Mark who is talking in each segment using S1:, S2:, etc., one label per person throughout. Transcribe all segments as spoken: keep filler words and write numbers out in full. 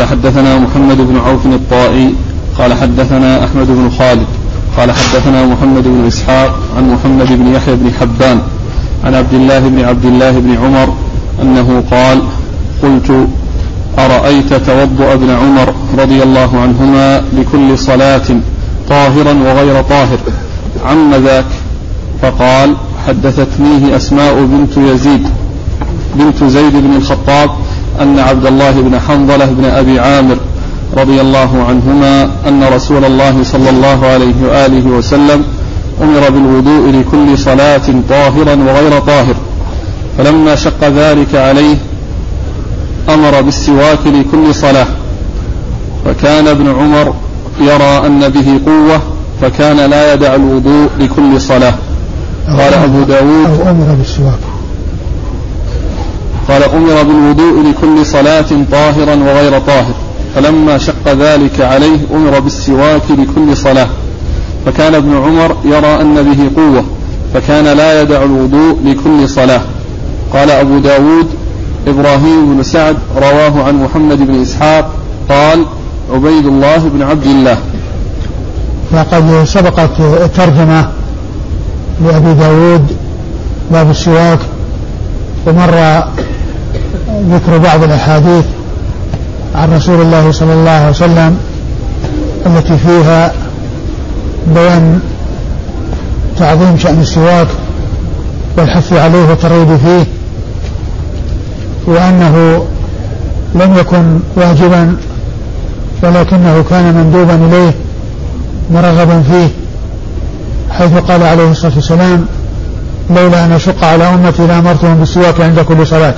S1: قال حدثنا محمد بن عوف الطائي قال حدثنا أحمد بن خالد قال حدثنا محمد بن إسحاق عن محمد بن يحيى بن حبان عن عبد الله بن عبد الله بن عمر أنه قال قلت أرأيت توضأ ابن عمر رضي الله عنهما لكل صلاة طاهرا وغير طاهر عم ذاك؟ فقال حدثتنيه أسماء بنت يزيد بنت زيد بن الخطاب أن عبد الله بن حنظلة بن أبي عامر رضي الله عنهما أن رسول الله صلى الله عليه وآله وسلم أمر بالوضوء لكل صلاة طاهرا وغير طاهر، فلما شق ذلك عليه أمر بالسواك لكل صلاة، فكان ابن عمر يرى أن به قوة فكان لا يدع الوضوء لكل صلاة. قال أبو داود
S2: أو أمر بالسواك
S1: قال أمر بالوضوء لكل صلاة طاهرا وغير طاهر، فلما شق ذلك عليه أمر بالسواك لكل صلاة، فكان ابن عمر يرى أن به قوة فكان لا يدع الوضوء لكل صلاة. قال أبو داود إبراهيم بن سعد رواه عن محمد بن إسحاق قال عبيد الله بن عبد الله.
S2: وقد سبقت الترجمة لأبي داود باب السواك، ومر ذكر بعض الأحاديث عن رسول الله صلى الله عليه وسلم التي فيها بيان تعظيم شأن السواك والحث عليه والترغيب فيه، وأنه لم يكن واجبا ولكنه كان مندوبا إليه مرغبا فيه، حيث قال عليه الصلاة والسلام لولا أن أشق على أمتي لأمرتهم بالسواك عند كل صلاة.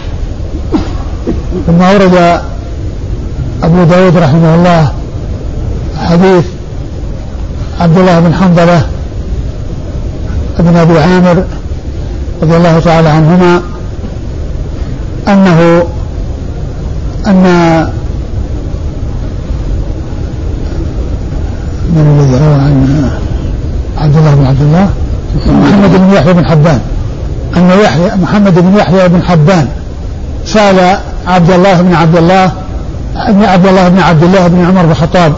S2: ثم أورد أبو داود رحمه الله حديث عبد الله بن حنظلة ابن أبي عامر رضي الله تعالى عنهما أنه أن من الذي روى عن عبد الله بن عبد الله محمد بن يحيى بن حبان أن يحيى محمد بن يحيى بن حبان سأل عبد الله بن عبد الله ابن عبد الله بن عبد الله بن عمر بن الخطاب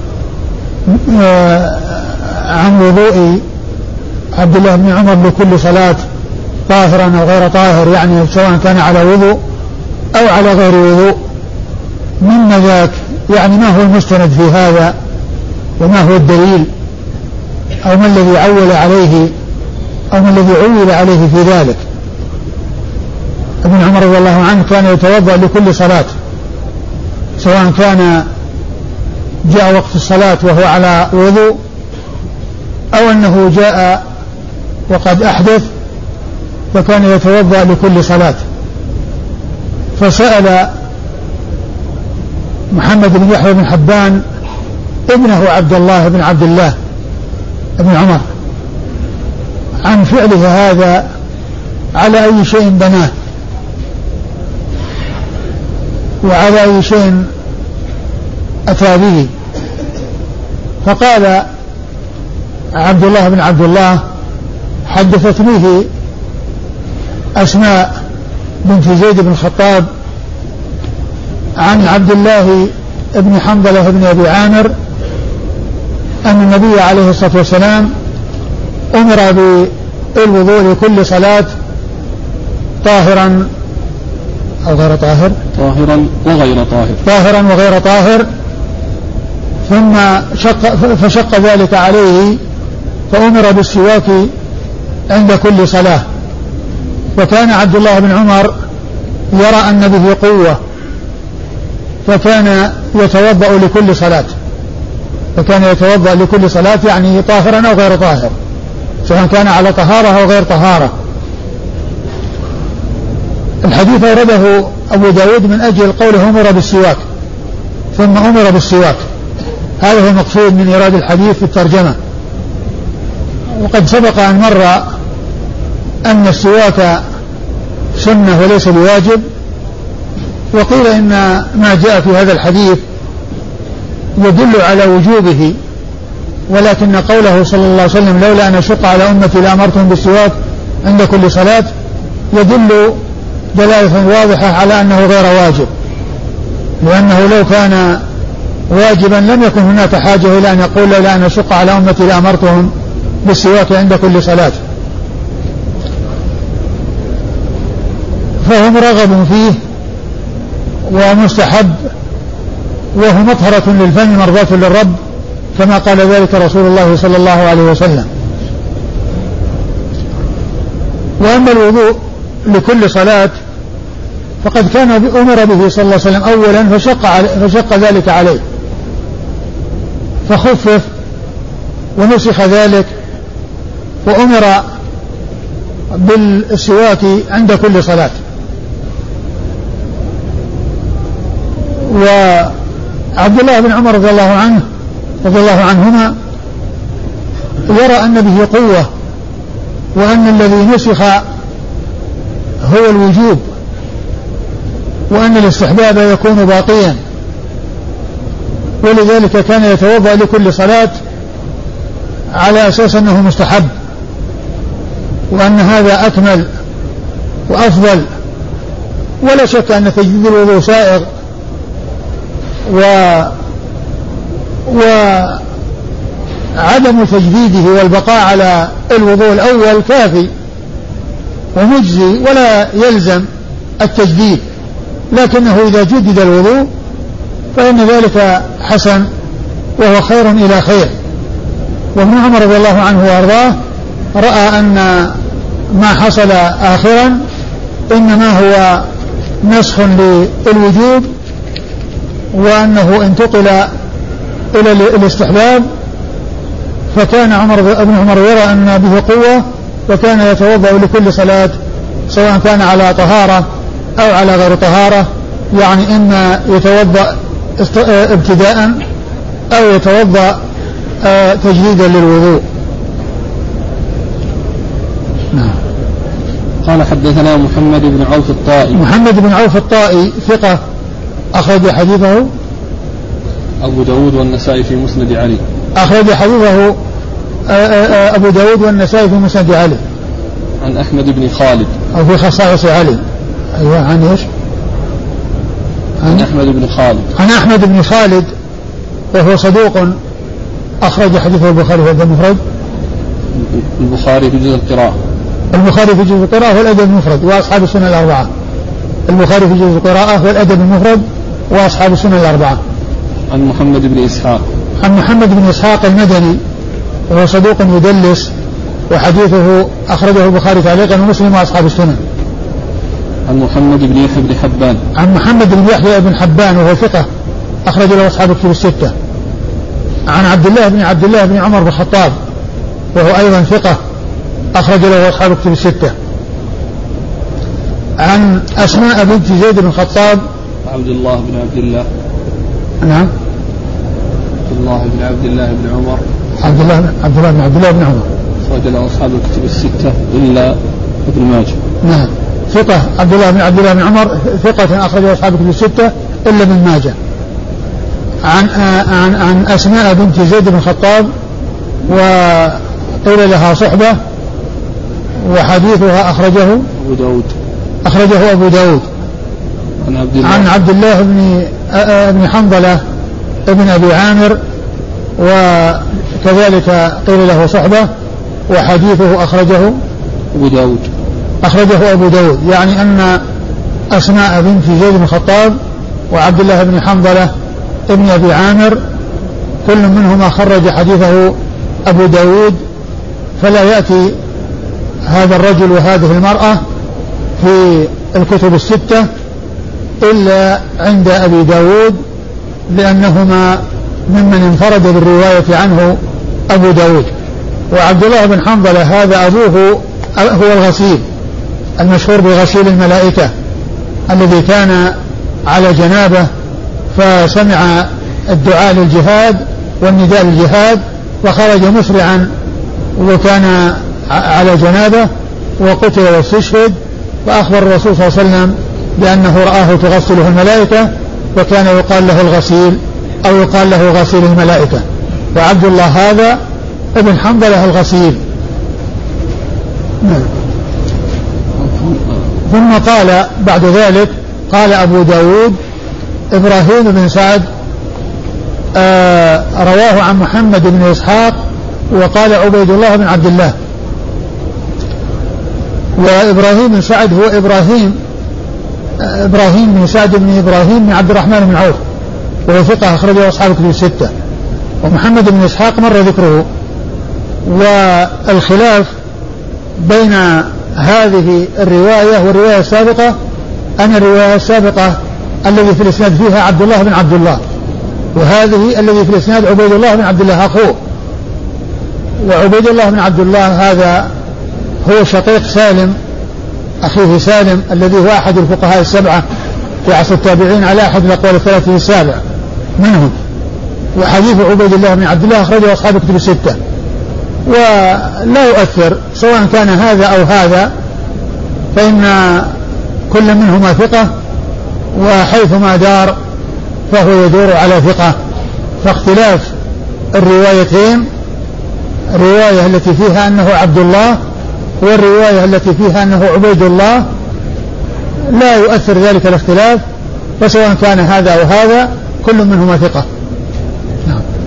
S2: عن وضوء عبد الله بن عمر لكل صلاة طاهرا أو غير طاهر، يعني سواء كان على وضوء أو على غير وضوء، مما ذاك يعني ما هو المستند في هذا وما هو الدليل أو ما الذي عول عليه أو ما الذي عول عليه في ذلك. ابن عمر رضي الله عنه كان يتوضأ لكل صلاة، سواء كان جاء وقت الصلاة وهو على وضوء أو أنه جاء وقد أحدث، فكان يتوضأ لكل صلاة. فسأل محمد بن يحيى بن حبان ابنه عبد الله بن عبد الله بن عمر عن فعله هذا على أي شيء بناه وعلى أي شيء أتى به. فقال عبد الله بن عبد الله حدثتنيه أسماء بنت زيد بن الخطاب عن عبد الله بن حنظلة بن أبي عامر أن النبي عليه الصلاة والسلام أمر بالوضوء لكل صلاة طاهرا أو غير طاهر
S1: طاهرا وغير طاهر
S2: طاهرا وغير طاهر ثم شق فشق ذلك عليه فأمر بالسواك عند كل صلاة. وكان عبد الله بن عمر يرى أن به قوة فكان يتوضأ لكل صلاة فكان يتوضأ لكل صلاة يعني طاهرا أو غير طاهر، سواء كان على طهارة أو غير طهارة. الحديث أورده أبو داود من أجل قوله أمر بالسواك ثم أمر بالسواك، هذا هو المقصود من إيراد الحديث في الترجمة. وقد سبق أن مر أن السواك سنة وليس بواجب، وقيل إن ما جاء في هذا الحديث يدل على وجوبه، ولكن قوله صلى الله عليه وسلم لولا أن أشق على أمتي لأمرتهم بالسواك عند كل صلاة يدل دلالة واضحة على أنه غير واجب، لأنه لو كان واجبا لم يكن هناك حاجة إلى أن يقول لولا أن أشق على أمتي لأمرتهم بالسواك عند كل صلاة. فهو مرغب فيه ومستحب، وهو مطهرة للفم مرضاة للرب كما قال ذلك رسول الله صلى الله عليه وسلم. وأما الوضوء لكل صلاة فقد كان أمر به صلى الله عليه وسلم أولا فشق, فشق ذلك عليه فخفف ونسخ ذلك وأمر بالسواك عند كل صلاة. وعبد الله بن عمر رضي الله عنه رضي الله عنهما يرى أن به قوة، وأن الذي نسخ هو الوجوب، وأن الاستحباب يكون باقيا، ولذلك كان يتوضأ لكل صلاة على أساس أنه مستحب، وأن هذا أكمل وأفضل. ولا شك أن تجديد الوضوء سائغ، و وعدم تجديده والبقاء على الوضوء الأول كافي ومجزي ولا يلزم التجديد، لكنه إذا جدد الوضوء فإن ذلك حسن وهو خير إلى خير. وابن عمر رضي الله عنه وأرضاه رأى أن ما حصل آخرا إنما هو نسخ للوجوب، وأنه انتقل إلى الاستحباب، فكان عمر ابن عمر يرى أن به قوة، وكان يتوضأ لكل صلاة سواء كان على طهارة أو على غير طهارة، يعني إما يتوضأ ابتداء أو يتوضأ تجديدا للوضوء.
S1: نعم. قال حدثنا محمد بن عوف الطائي.
S2: محمد بن عوف الطائي ثقة أخرج حديثه
S1: أبو داود والنسائي في مسند علي.
S2: أخرج حديثه أبو داود والنسائي في مسند علي.
S1: عن أحمد بن خالد
S2: أو في خصائص علي. أيوة. عن إيش؟
S1: عن, عن أحمد بن خالد.
S2: عن أحمد بن خالد وهو صدوق أخرج حديثه البخاري في الأدب المفرد.
S1: البخاري في جزء القراءة.
S2: البخاري في جزء القراءة والأدب المفرد وأصحاب السنة الأربعة. البخاري في جزء القراءة والأدب المفرد وأصحاب السنة الأربعة.
S1: عن محمد بن إسحاق.
S2: عن محمد بن إسحاق المدني وهو صدوق يدلس، وحديثه أخرجه البخاري تعليقا ومسلم وأصحاب السنة.
S1: عن محمد بن يحيى بن حبان.
S2: عن محمد بن يحيى بن حبان وهو ثقة أخرج له أصحاب الكتب الستة. عن عبد الله بن عبد الله بن عمر بن الخطاب وهو أيضا ثقة أخرج له أصحاب الكتب الستة. عن أسماء بنت زيد بن الخطاب.
S1: عبد الله بن عبد الله.
S2: نعم.
S1: عبد الله بن عبد الله بن عمر.
S2: عبد الله عبد الله بن عبد الله بن عمر
S1: أخرج له أصحاب الكتب الستة إلا ابن ماجه.
S2: نعم. ثقة عبد الله بن عبد الله بن عمر ثقة أخرج له أصحاب الكتب الستة إلا ابن ماجه. عن عن عن أسماء بنت زيد بن الخطاب وقيل لها صحبة، وحديثها أخرجه
S1: أبو داود.
S2: أخرجه أبو داود.
S1: عن عبد الله,
S2: عن عبد الله بن ابن حنظلة ابن أبي عامر وكذلك قيل له صحبة، وحديثه أخرجه
S1: أبو داود.
S2: أخرجه أبو داود، يعني أن أسماء بنت زيد بن الخطاب وعبد الله بن حنظلة ابن أبي عامر كل منهما خرج حديثه أبو داود، فلا يأتي هذا الرجل وهذه المرأة في الكتب الستة إلا عند أبي داود، لأنهما ممن انفرد بالرواية عنه أبو داود. وعبد الله بن حنظلة هذا أبوه هو الغسيل المشهور بغسيل الملائكة الذي كان على جنابه، فسمع الدعاء للجهاد والنداء للجهاد وخرج مسرعا، وكان على جنابه وقتل واستشهد، فأخبر الرسول صلى الله عليه وسلم بأنه رآه تغسله الملائكة، وكان يقال له الغسيل أو يقال له غسيل الملائكة. وعبد الله هذا ابن حنظلة الغسيل. ثم قال بعد ذلك قال أبو داود إبراهيم بن سعد آه رواه عن محمد بن إسحاق وقال عبيد الله بن عبد الله. وإبراهيم بن سعد هو إبراهيم آه إبراهيم بن سعد بن إبراهيم بن عبد الرحمن بن عوف وهو ثقة أخرجه أصحاب الكتب الستة. ومحمد بن إسحاق مر ذكره. والخلاف بين هذه الرواية والرواية السابقة أن الرواية السابقة الذي في الإسناد فيها عبد الله بن عبد الله، وهذه الذي في الإسناد عبيد الله بن عبد الله أخوه. وعبيد الله بن عبد الله هذا هو شقيق سالم أخيه سالم الذي هو أحد الفقهاء السبعة في عصر التابعين على أحد الأقوال الثلاثة السابع منهم. وحديث عبيد الله بن عبد الله أخرجه أصحاب الكتب الستة. ولا يؤثر سواء كان هذا أو هذا، فإن كل منهما ثقة، وحيثما دار فهو يدور على ثقة. فاختلاف الروايتين، الرواية التي فيها أنه عبد الله والرواية التي فيها أنه عبيد الله، لا يؤثر ذلك الاختلاف، فسواء كان هذا أو هذا كل منهما ثقة. نعم.